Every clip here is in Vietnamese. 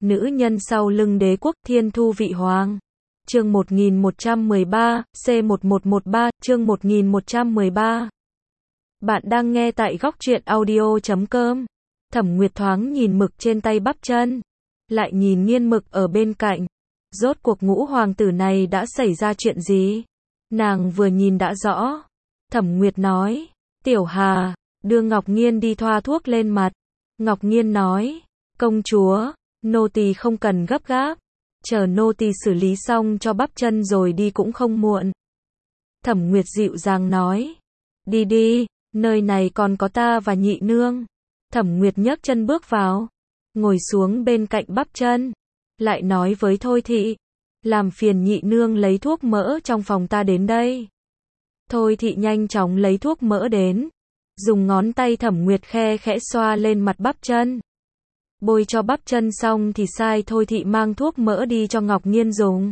nữ nhân sau lưng đế quốc Thiên Thu Vị Hoàng. Chương 1113, C1113, chương 1113. Bạn đang nghe tại góc truyện audio.com. Thẩm Nguyệt thoáng nhìn mực trên tay bắp chân, lại nhìn nghiên mực ở bên cạnh. Rốt cuộc ngũ hoàng tử này đã xảy ra chuyện gì? Nàng vừa nhìn đã rõ. Thẩm Nguyệt nói, Tiểu Hà, đưa Ngọc Nghiên đi thoa thuốc lên mặt. Ngọc Nghiên nói, công chúa, nô tỳ không cần gấp gáp, chờ nô tỳ xử lý xong cho bắp chân rồi đi cũng không muộn. Thẩm Nguyệt dịu dàng nói, đi đi, nơi này còn có ta và nhị nương. Thẩm Nguyệt nhấc chân bước vào, ngồi xuống bên cạnh bắp chân, lại nói với Thôi Thị, làm phiền nhị nương lấy thuốc mỡ trong phòng ta đến đây. Thôi Thị nhanh chóng lấy thuốc mỡ đến, dùng ngón tay Thẩm Nguyệt khe khẽ xoa lên mặt bắp chân. Bôi cho bắp chân xong thì sai Thôi Thị mang thuốc mỡ đi cho Ngọc Nghiên dùng.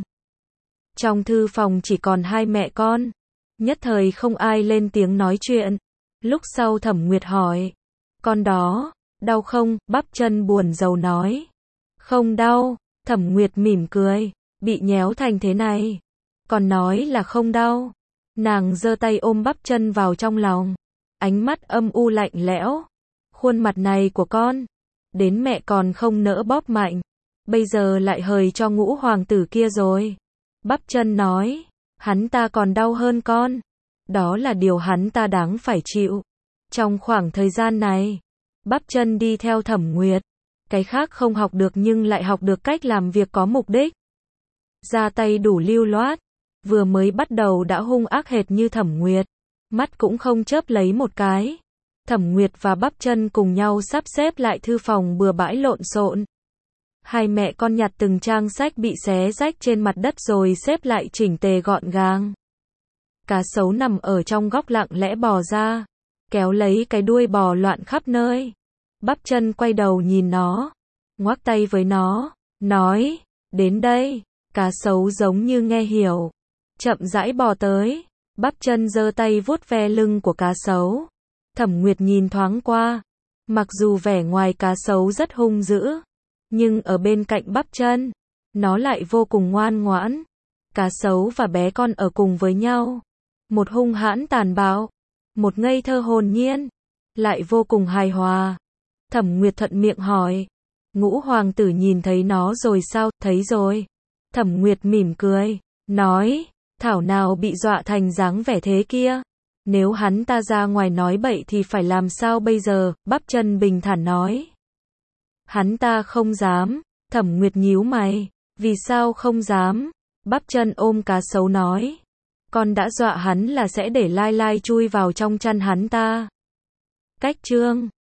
Trong thư phòng chỉ còn hai mẹ con, nhất thời không ai lên tiếng nói chuyện. Lúc sau Thẩm Nguyệt hỏi, con đó, đau không? Bắp chân buồn rầu nói, không đau. Thẩm Nguyệt mỉm cười, bị nhéo thành thế này, còn nói là không đau. Nàng giơ tay ôm bắp chân vào trong lòng, ánh mắt âm u lạnh lẽo. Khuôn mặt này của con, đến mẹ còn không nỡ bóp mạnh, bây giờ lại hời cho ngũ hoàng tử kia rồi. Bắp chân nói, hắn ta còn đau hơn con, đó là điều hắn ta đáng phải chịu. Trong khoảng thời gian này, bắp chân đi theo Thẩm Nguyệt, cái khác không học được nhưng lại học được cách làm việc có mục đích. Ra tay đủ lưu loát, vừa mới bắt đầu đã hung ác hệt như Thẩm Nguyệt, mắt cũng không chớp lấy một cái. Thẩm Nguyệt và bắp chân cùng nhau sắp xếp lại thư phòng bừa bãi lộn xộn. Hai mẹ con nhặt từng trang sách bị xé rách trên mặt đất rồi xếp lại chỉnh tề gọn gàng. Cá sấu nằm ở trong góc lặng lẽ bò ra, kéo lấy cái đuôi bò loạn khắp nơi. Bắp chân quay đầu nhìn nó, ngoắc tay với nó, nói, đến đây. Cá sấu giống như nghe hiểu, chậm rãi bò tới. Bắp chân giơ tay vuốt ve lưng của cá sấu. Thẩm Nguyệt nhìn thoáng qua, mặc dù vẻ ngoài cá sấu rất hung dữ, nhưng ở bên cạnh bắp chân, nó lại vô cùng ngoan ngoãn. Cá sấu và bé con ở cùng với nhau, một hung hãn tàn bạo, một ngây thơ hồn nhiên, lại vô cùng hài hòa. Thẩm Nguyệt thuận miệng hỏi, ngũ hoàng tử nhìn thấy nó rồi sao? Thấy rồi. Thẩm Nguyệt mỉm cười, nói, thảo nào bị dọa thành dáng vẻ thế kia. Nếu hắn ta ra ngoài nói bậy thì phải làm sao bây giờ? Bắp chân bình thản nói, hắn ta không dám. Thẩm Nguyệt nhíu mày, vì sao không dám? Bắp chân ôm cá sấu nói, con đã dọa hắn là sẽ để Lai Lai chui vào trong chăn hắn ta. Cách chương